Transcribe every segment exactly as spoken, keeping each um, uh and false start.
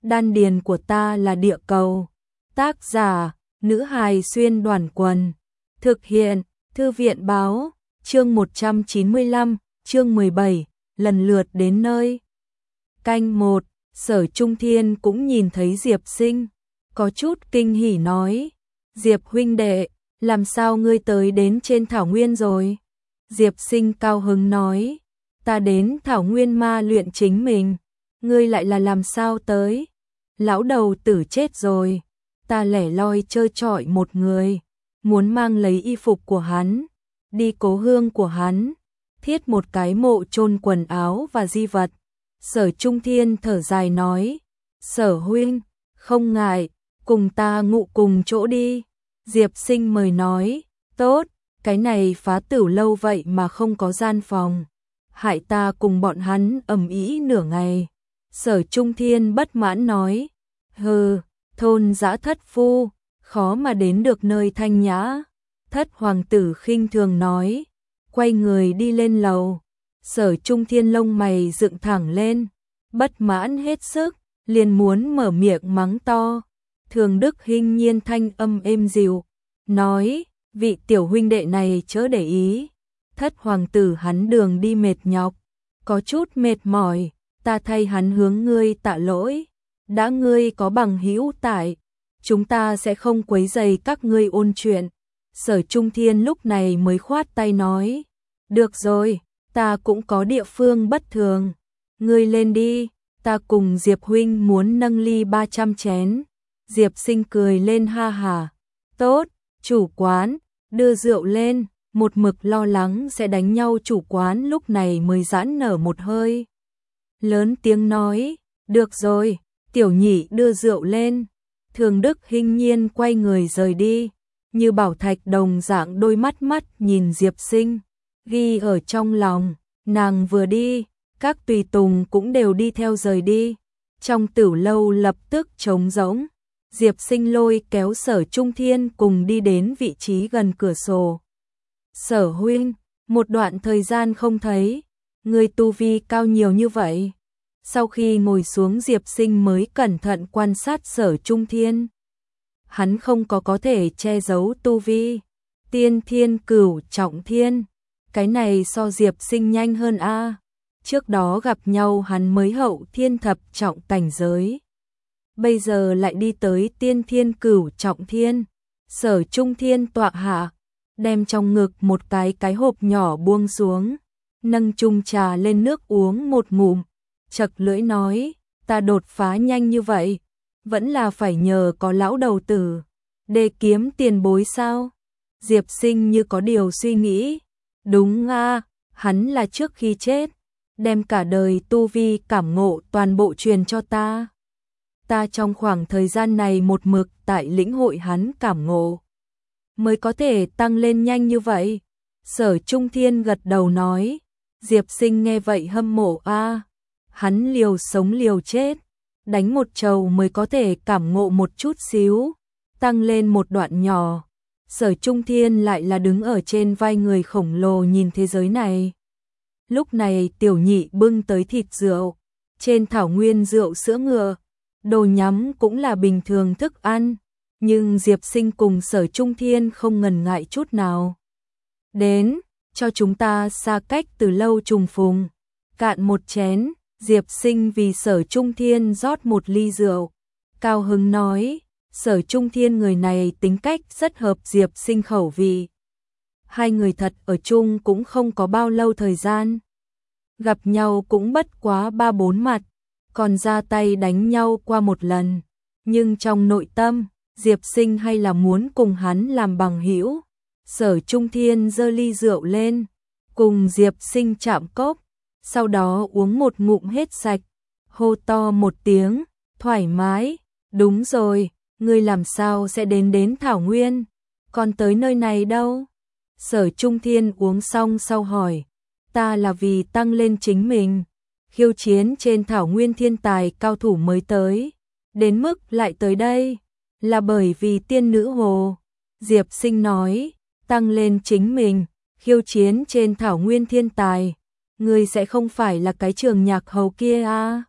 đan điền của ta là địa cầu. Tác giả, nữ hài xuyên đoàn quần. Thực hiện, thư viện báo, chương một trăm chín mươi lăm, chương mười bảy, lần lượt đến nơi. Canh một, Sở Trung Thiên cũng nhìn thấy Diệp Sinh, có chút kinh hỉ nói, Diệp huynh đệ, làm sao ngươi tới đến trên thảo nguyên rồi? Diệp Sinh cao hứng nói, ta đến thảo nguyên ma luyện chính mình, ngươi lại là làm sao tới? Lão đầu tử chết rồi, ta lẻ loi chơi trọi một người, muốn mang lấy y phục của hắn, đi cố hương của hắn, thiết một cái mộ chôn quần áo và di vật. Sở Trung Thiên thở dài nói, Sở huynh, không ngại, cùng ta ngụ cùng chỗ đi. Diệp Sinh mời nói, tốt, cái này phá tử lâu vậy mà không có gian phòng, hại ta cùng bọn hắn ầm ĩ nửa ngày. Sở Trung Thiên bất mãn nói, hừ, thôn dã thất phu, khó mà đến được nơi thanh nhã. Thất hoàng tử khinh thường nói, quay người đi lên lầu. Sở Trung Thiên lông mày dựng thẳng lên, bất mãn hết sức, liền muốn mở miệng mắng to. Thường Đức hinh nhiên thanh âm êm dịu, nói, vị tiểu huynh đệ này chớ để ý. Thất hoàng tử hắn đường đi mệt nhọc, có chút mệt mỏi, ta thay hắn hướng ngươi tạ lỗi. Đã ngươi có bằng hữu tại, chúng ta sẽ không quấy rầy các ngươi ôn chuyện. Sở Trung Thiên lúc này mới khoát tay nói, được rồi, ta cũng có địa phương bất thường, ngươi lên đi, ta cùng Diệp huynh muốn nâng ly ba trăm chén. Diệp Sinh cười lên ha hả, tốt, chủ quán, đưa rượu lên. Một mực lo lắng sẽ đánh nhau chủ quán lúc này mới giãn nở một hơi, lớn tiếng nói, được rồi, tiểu nhị đưa rượu lên. Thường Đức hinh nhiên quay người rời đi, như bảo thạch đồng dạng đôi mắt mắt nhìn Diệp Sinh, ghi ở trong lòng. Nàng vừa đi, các tùy tùng cũng đều đi theo rời đi. Trong tửu lâu lập tức trống rỗng. Diệp Sinh lôi kéo Sở Trung Thiên cùng đi đến vị trí gần cửa sổ. Sở huynh, một đoạn thời gian không thấy, người tu vi cao nhiều như vậy. Sau khi ngồi xuống Diệp Sinh mới cẩn thận quan sát Sở Trung Thiên. Hắn không có có thể che giấu tu vi. Tiên thiên cửu trọng thiên, cái này so Diệp Sinh nhanh hơn a. Trước đó gặp nhau hắn mới hậu thiên thập trọng cảnh giới, bây giờ lại đi tới tiên thiên cửu trọng thiên. Sở Trung Thiên tọa hạ, đem trong ngực một cái cái hộp nhỏ buông xuống, nâng chung trà lên nước uống một ngụm, chật lưỡi nói, ta đột phá nhanh như vậy, vẫn là phải nhờ có lão đầu tử, để kiếm tiền bối sao? Diệp Sinh như có điều suy nghĩ, đúng a, hắn là trước khi chết, đem cả đời tu vi cảm ngộ toàn bộ truyền cho ta. Ta trong khoảng thời gian này một mực tại lĩnh hội hắn cảm ngộ, mới có thể tăng lên nhanh như vậy. Sở Trung Thiên gật đầu nói, Diệp Sinh nghe vậy hâm mộ a, hắn liều sống liều chết, đánh một trầu mới có thể cảm ngộ một chút xíu, tăng lên một đoạn nhỏ. Sở Trung Thiên lại là đứng ở trên vai người khổng lồ nhìn thế giới này. Lúc này tiểu nhị bưng tới thịt rượu, trên thảo nguyên rượu sữa ngựa, đồ nhắm cũng là bình thường thức ăn. Nhưng Diệp Sinh cùng Sở Trung Thiên không ngần ngại chút nào. Đến, cho chúng ta xa cách từ lâu trùng phùng. Cạn một chén, Diệp Sinh vì Sở Trung Thiên rót một ly rượu. Cao hứng nói, Sở Trung Thiên người này tính cách rất hợp Diệp Sinh khẩu vị. Hai người thật ở chung cũng không có bao lâu thời gian. Gặp nhau cũng bất quá ba bốn mặt, còn ra tay đánh nhau qua một lần. Nhưng trong nội tâm, Diệp Sinh hay là muốn cùng hắn làm bằng hữu. Sở Trung Thiên giơ ly rượu lên, cùng Diệp Sinh chạm cốc, sau đó uống một ngụm hết sạch, hô to một tiếng, thoải mái, đúng rồi, ngươi làm sao sẽ đến đến Thảo Nguyên, còn tới nơi này đâu? Sở Trung Thiên uống xong sau hỏi, ta là vì tăng lên chính mình, khiêu chiến trên Thảo Nguyên thiên tài cao thủ mới tới, đến mức lại tới đây. Là bởi vì tiên nữ hồ. Diệp Sinh nói, tăng lên chính mình, khiêu chiến trên thảo nguyên thiên tài, ngươi sẽ không phải là cái trường nhạc hầu kia à?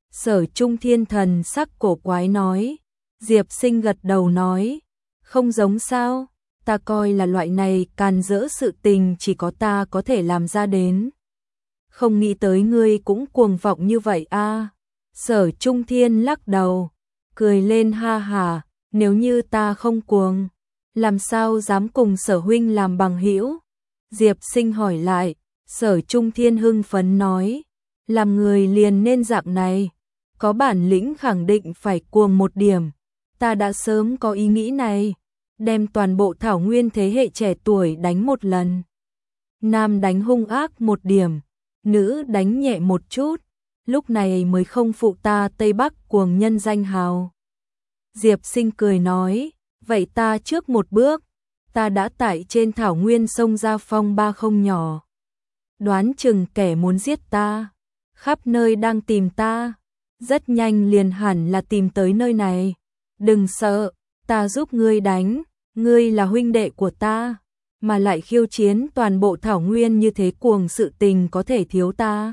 Sở Trung Thiên thần sắc cổ quái nói. Diệp Sinh gật đầu nói, không giống sao, ta coi là loại này càn rỡ sự tình chỉ có ta có thể làm ra đến. Không nghĩ tới ngươi cũng cuồng vọng như vậy a. Sở Trung Thiên lắc đầu, cười lên ha hà, nếu như ta không cuồng, làm sao dám cùng Sở huynh làm bằng hữu? Diệp Sinh hỏi lại. Sở Trung Thiên hưng phấn nói, làm người liền nên dạng này, có bản lĩnh khẳng định phải cuồng một điểm. Ta đã sớm có ý nghĩ này, đem toàn bộ thảo nguyên thế hệ trẻ tuổi đánh một lần. Nam đánh hung ác một điểm, nữ đánh nhẹ một chút, lúc này mới không phụ ta Tây Bắc cuồng nhân danh hào. Diệp Sinh cười nói, vậy ta trước một bước, ta đã tại trên thảo nguyên sông ra phong ba không nhỏ. Đoán chừng kẻ muốn giết ta, khắp nơi đang tìm ta, rất nhanh liền hẳn là tìm tới nơi này. Đừng sợ, ta giúp ngươi đánh, ngươi là huynh đệ của ta, mà lại khiêu chiến toàn bộ thảo nguyên như thế cuồng sự tình có thể thiếu ta.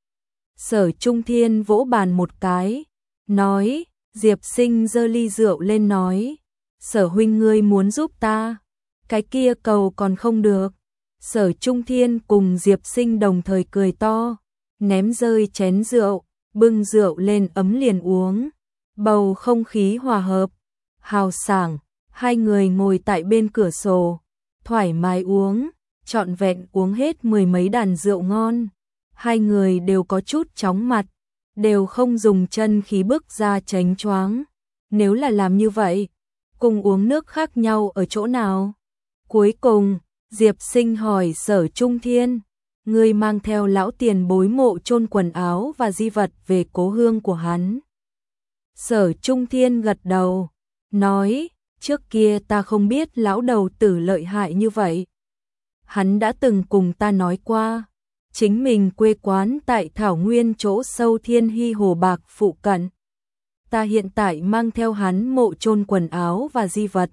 Sở Trung Thiên vỗ bàn một cái, nói, Diệp Sinh giơ ly rượu lên nói, Sở huynh ngươi muốn giúp ta, cái kia cầu còn không được. Sở Trung Thiên cùng Diệp Sinh đồng thời cười to, ném rơi chén rượu, bưng rượu lên ấm liền uống. Bầu không khí hòa hợp, hào sảng, hai người ngồi tại bên cửa sổ, thoải mái uống, trọn vẹn uống hết mười mấy đàn rượu ngon. Hai người đều có chút chóng mặt, đều không dùng chân khí bước ra tránh choáng. Nếu là làm như vậy, cùng uống nước khác nhau ở chỗ nào? Cuối cùng, Diệp Sinh hỏi Sở Trung Thiên, ngươi mang theo lão tiền bối mộ chôn quần áo và di vật về cố hương của hắn. Sở Trung Thiên gật đầu, nói, trước kia ta không biết lão đầu tử lợi hại như vậy. Hắn đã từng cùng ta nói qua, chính mình quê quán tại thảo nguyên chỗ sâu Thiên Hy Hồ Bạc phụ cận. Ta hiện tại mang theo hắn mộ chôn quần áo và di vật,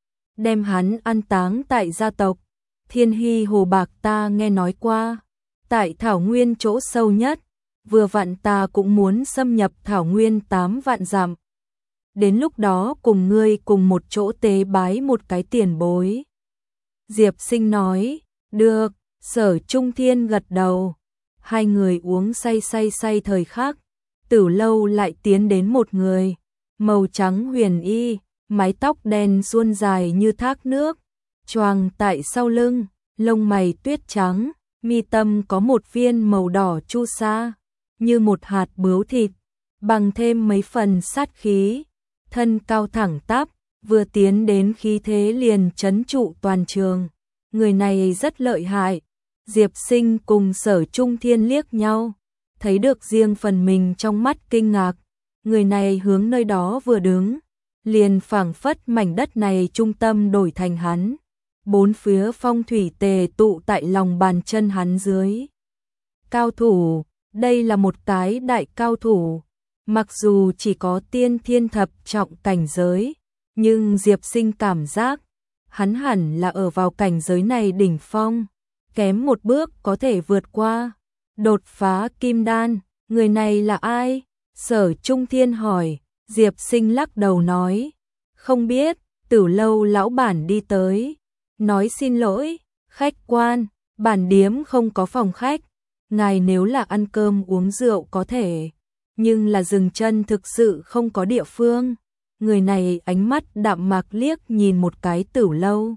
đem hắn an táng tại gia tộc Thiên Hy Hồ Bạc. Ta nghe nói qua, tại thảo nguyên chỗ sâu nhất, vừa vặn ta cũng muốn xâm nhập thảo nguyên tám vạn dặm. Đến lúc đó cùng ngươi cùng một chỗ tế bái một cái tiền bối. Diệp Sinh nói, được. Sở Trung Thiên gật đầu. Hai người uống say say say thời khắc, Tử Lâu lại tiến đến một người, màu trắng huyền y, mái tóc đen suôn dài như thác nước, choàng tại sau lưng, lông mày tuyết trắng, mi tâm có một viên màu đỏ chu sa, như một hạt bướu thịt, bằng thêm mấy phần sát khí, thân cao thẳng tắp, vừa tiến đến khí thế liền trấn trụ toàn trường. Người này rất lợi hại. Diệp Sinh cùng Sở Trung Thiên liếc nhau, thấy được riêng phần mình trong mắt kinh ngạc. Người này hướng nơi đó vừa đứng, liền phảng phất mảnh đất này trung tâm đổi thành hắn. Bốn phía phong thủy tề tụ tại lòng bàn chân hắn dưới. Cao thủ, đây là một cái đại cao thủ. Mặc dù chỉ có tiên thiên thập trọng cảnh giới, nhưng Diệp Sinh cảm giác hắn hẳn là ở vào cảnh giới này đỉnh phong, kém một bước có thể vượt qua, đột phá kim đan. Người này là ai? Sở Trung Thiên hỏi. Diệp Sinh lắc đầu nói, không biết. Tử Lâu lão bản đi tới, nói xin lỗi, khách quan, bản điếm không có phòng khách, ngài nếu là ăn cơm uống rượu có thể, nhưng là dừng chân thực sự không có địa phương. Người này ánh mắt đạm mạc liếc nhìn một cái Tử Lâu,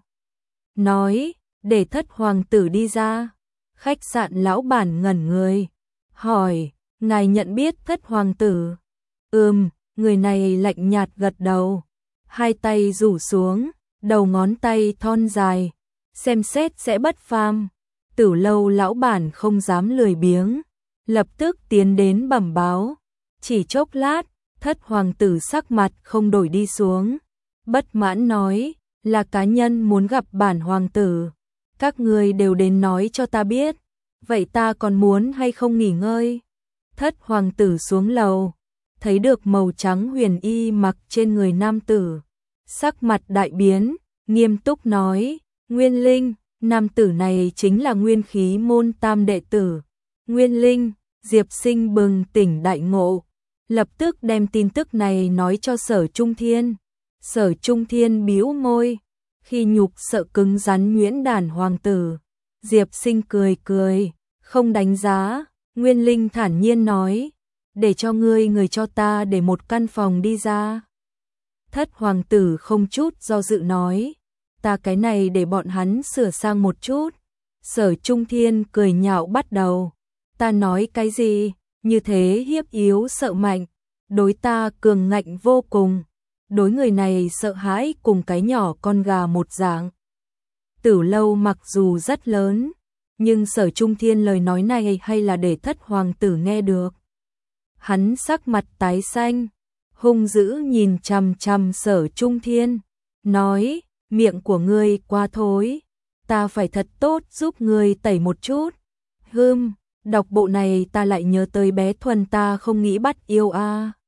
nói, để Thất hoàng tử đi ra. Khách sạn lão bản ngẩn người, hỏi, ngài nhận biết Thất hoàng tử? Ừm. Người này lạnh nhạt gật đầu, hai tay rủ xuống, đầu ngón tay thon dài, xem xét sẽ bất phàm. Tử Lâu lão bản không dám lười biếng, lập tức tiến đến bẩm báo. Chỉ chốc lát, Thất hoàng tử sắc mặt không đổi đi xuống, bất mãn nói, là cá nhân muốn gặp bản hoàng tử, các người đều đến nói cho ta biết, vậy ta còn muốn hay không nghỉ ngơi? Thất hoàng tử xuống lầu, thấy được màu trắng huyền y mặc trên người nam tử, sắc mặt đại biến, nghiêm túc nói, Nguyên Linh. Nam tử này chính là Nguyên Khí môn tam đệ tử. Nguyên Linh. Diệp Sinh bừng tỉnh đại ngộ, lập tức đem tin tức này nói cho Sở Trung Thiên. Sở Trung Thiên bĩu môi, khi nhục sợ cứng rắn nhuyễn đản hoàng tử. Diệp Sinh cười cười, không đánh giá, Nguyên Linh thản nhiên nói, để cho ngươi người cho ta để một căn phòng đi ra. Thất hoàng tử không chút do dự nói, ta cái này để bọn hắn sửa sang một chút. Sở Trung Thiên cười nhạo bắt đầu, ta nói cái gì, như thế hiếp yếu sợ mạnh, đối ta cường ngạnh vô cùng, đối người này sợ hãi cùng cái nhỏ con gà một dạng. Tử Lâu mặc dù rất lớn, nhưng Sở Trung Thiên lời nói này hay là để thất hoàng tử nghe được. Hắn sắc mặt tái xanh, hung dữ nhìn chằm chằm Sở Trung Thiên, nói, miệng của ngươi quá thối, ta phải thật tốt giúp ngươi tẩy một chút. Hừm, đọc bộ này ta lại nhớ tới bé Thuần ta không nghĩ bắt yêu a. À.